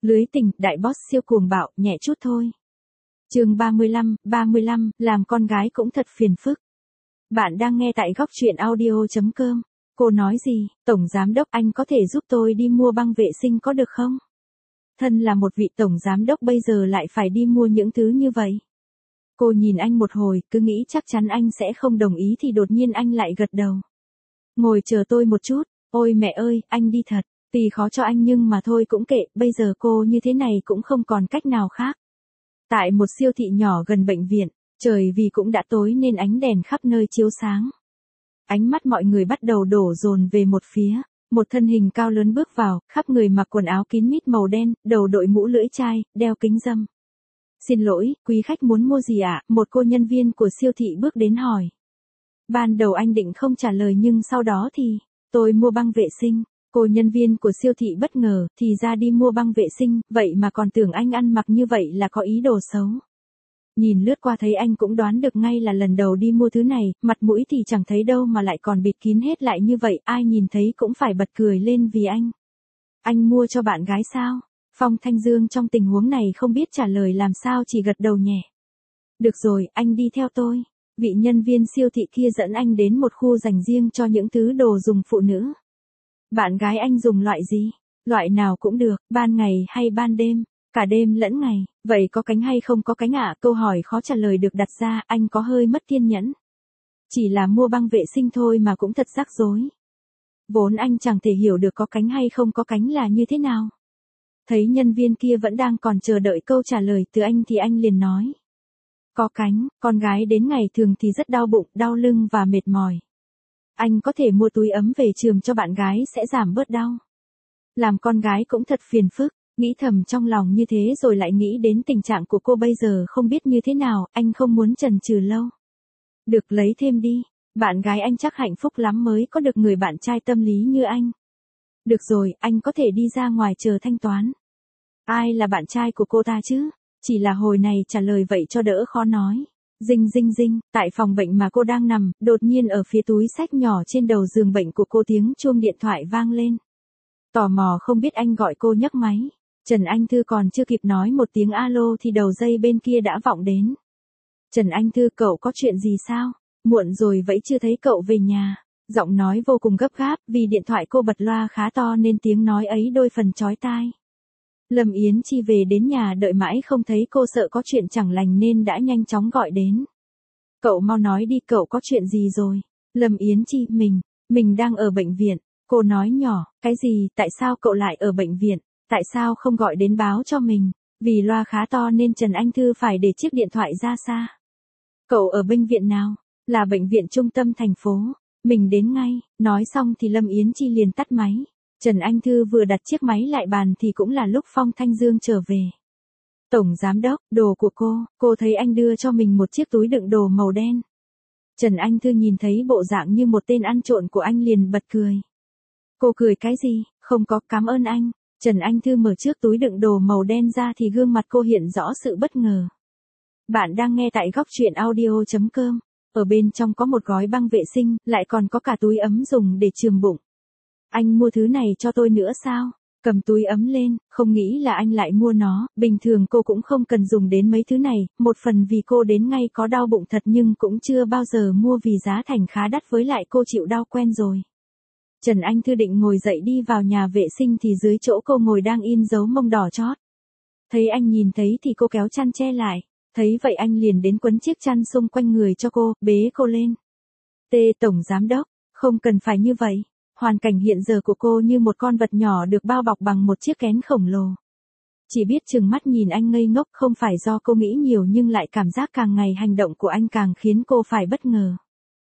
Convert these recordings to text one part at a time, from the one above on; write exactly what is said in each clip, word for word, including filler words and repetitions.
Lưới tình, đại boss siêu cuồng bạo, nhẹ chút thôi. Chương ba mươi lăm, ba mươi lăm, làm con gái cũng thật phiền phức. Bạn đang nghe tại góc truyện audio chấm com. Cô nói gì, Tổng Giám Đốc anh có thể giúp tôi đi mua băng vệ sinh có được không? Thân là một vị Tổng Giám Đốc bây giờ lại phải đi mua những thứ như vậy. Cô nhìn anh một hồi, cứ nghĩ chắc chắn anh sẽ không đồng ý thì đột nhiên anh lại gật đầu. Ngồi chờ tôi một chút, ôi mẹ ơi, anh đi thật, tuy khó cho anh nhưng mà thôi cũng kệ, bây giờ cô như thế này cũng không còn cách nào khác. Tại một siêu thị nhỏ gần bệnh viện, trời vì cũng đã tối nên ánh đèn khắp nơi chiếu sáng. Ánh mắt mọi người bắt đầu đổ dồn về một phía, một thân hình cao lớn bước vào, khắp người mặc quần áo kín mít màu đen, đầu đội mũ lưỡi chai, đeo kính râm. Xin lỗi, quý khách muốn mua gì ạ? Một cô nhân viên của siêu thị bước đến hỏi. Ban đầu anh định không trả lời nhưng sau đó thì, tôi mua băng vệ sinh. Cô nhân viên của siêu thị bất ngờ, thì ra đi mua băng vệ sinh, vậy mà còn tưởng anh ăn mặc như vậy là có ý đồ xấu. Nhìn lướt qua thấy anh cũng đoán được ngay là lần đầu đi mua thứ này, mặt mũi thì chẳng thấy đâu mà lại còn bịt kín hết lại như vậy, ai nhìn thấy cũng phải bật cười lên vì anh. Anh mua cho bạn gái sao? Phong Thanh Dương trong tình huống này không biết trả lời làm sao chỉ gật đầu nhẹ. Được rồi, anh đi theo tôi. Vị nhân viên siêu thị kia dẫn anh đến một khu dành riêng cho những thứ đồ dùng phụ nữ. Bạn gái anh dùng loại gì? Loại nào cũng được, ban ngày hay ban đêm, cả đêm lẫn ngày, vậy có cánh hay không có cánh ạ? À? Câu hỏi khó trả lời được đặt ra, anh có hơi mất kiên nhẫn. Chỉ là mua băng vệ sinh thôi mà cũng thật rắc rối. Vốn anh chẳng thể hiểu được có cánh hay không có cánh là như thế nào. Thấy nhân viên kia vẫn đang còn chờ đợi câu trả lời từ anh thì anh liền nói. Có cánh, con gái đến ngày thường thì rất đau bụng, đau lưng và mệt mỏi. Anh có thể mua túi ấm về chườm cho bạn gái sẽ giảm bớt đau. Làm con gái cũng thật phiền phức, nghĩ thầm trong lòng như thế rồi lại nghĩ đến tình trạng của cô bây giờ không biết như thế nào, anh không muốn chần chừ lâu. Được lấy thêm đi, bạn gái anh chắc hạnh phúc lắm mới có được người bạn trai tâm lý như anh. Được rồi, anh có thể đi ra ngoài chờ thanh toán. Ai là bạn trai của cô ta chứ? Chỉ là hồi này trả lời vậy cho đỡ khó nói. Dinh dinh dinh, tại phòng bệnh mà cô đang nằm, đột nhiên ở phía túi xách nhỏ trên đầu giường bệnh của cô tiếng chuông điện thoại vang lên. Tò mò không biết anh gọi cô nhấc máy. Trần Anh Thư còn chưa kịp nói một tiếng alo thì đầu dây bên kia đã vọng đến. Trần Anh Thư, cậu có chuyện gì sao? Muộn rồi vậy chưa thấy cậu về nhà. Giọng nói vô cùng gấp gáp, vì điện thoại cô bật loa khá to nên tiếng nói ấy đôi phần chói tai. Lâm Yến Chi về đến nhà đợi mãi không thấy cô sợ có chuyện chẳng lành nên đã nhanh chóng gọi đến. Cậu mau nói đi, cậu có chuyện gì rồi? Lâm Yến Chi, mình, mình đang ở bệnh viện. Cô nói nhỏ, cái gì, tại sao cậu lại ở bệnh viện? Tại sao không gọi đến báo cho mình? Vì loa khá to nên Trần Anh Thư phải để chiếc điện thoại ra xa. Cậu ở bệnh viện nào? Là bệnh viện trung tâm thành phố. Mình đến ngay, nói xong thì Lâm Yến Chi liền tắt máy. Trần Anh Thư vừa đặt chiếc máy lại bàn thì cũng là lúc Phong Thanh Dương trở về. Tổng Giám Đốc, đồ của cô, cô thấy anh đưa cho mình một chiếc túi đựng đồ màu đen. Trần Anh Thư nhìn thấy bộ dạng như một tên ăn trộm của anh liền bật cười. Cô cười cái gì, không có, cảm ơn anh. Trần Anh Thư mở chiếc túi đựng đồ màu đen ra thì gương mặt cô hiện rõ sự bất ngờ. Bạn đang nghe tại góc truyện audio chấm com. Ở bên trong có một gói băng vệ sinh, lại còn có cả túi ấm dùng để chườm bụng. Anh mua thứ này cho tôi nữa sao? Cầm túi ấm lên, không nghĩ là anh lại mua nó, bình thường cô cũng không cần dùng đến mấy thứ này, một phần vì cô đến ngay có đau bụng thật nhưng cũng chưa bao giờ mua vì giá thành khá đắt với lại cô chịu đau quen rồi. Trần Anh Thư định ngồi dậy đi vào nhà vệ sinh thì dưới chỗ cô ngồi đang in dấu mông đỏ chót. Thấy anh nhìn thấy thì cô kéo chăn che lại. Thấy vậy anh liền đến quấn chiếc chăn xung quanh người cho cô, bế cô lên. Tê Tổng Giám Đốc, không cần phải như vậy. Hoàn cảnh hiện giờ của cô như một con vật nhỏ được bao bọc bằng một chiếc kén khổng lồ. Chỉ biết chừng mắt nhìn anh ngây ngốc không phải do cô nghĩ nhiều nhưng lại cảm giác càng ngày hành động của anh càng khiến cô phải bất ngờ.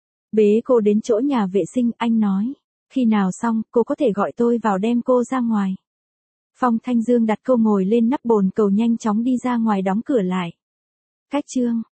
Bế cô đến chỗ nhà vệ sinh, anh nói. Khi nào xong, cô có thể gọi tôi vào đem cô ra ngoài. Phong Thanh Dương đặt cô ngồi lên nắp bồn cầu nhanh chóng đi ra ngoài đóng cửa lại. Cách chương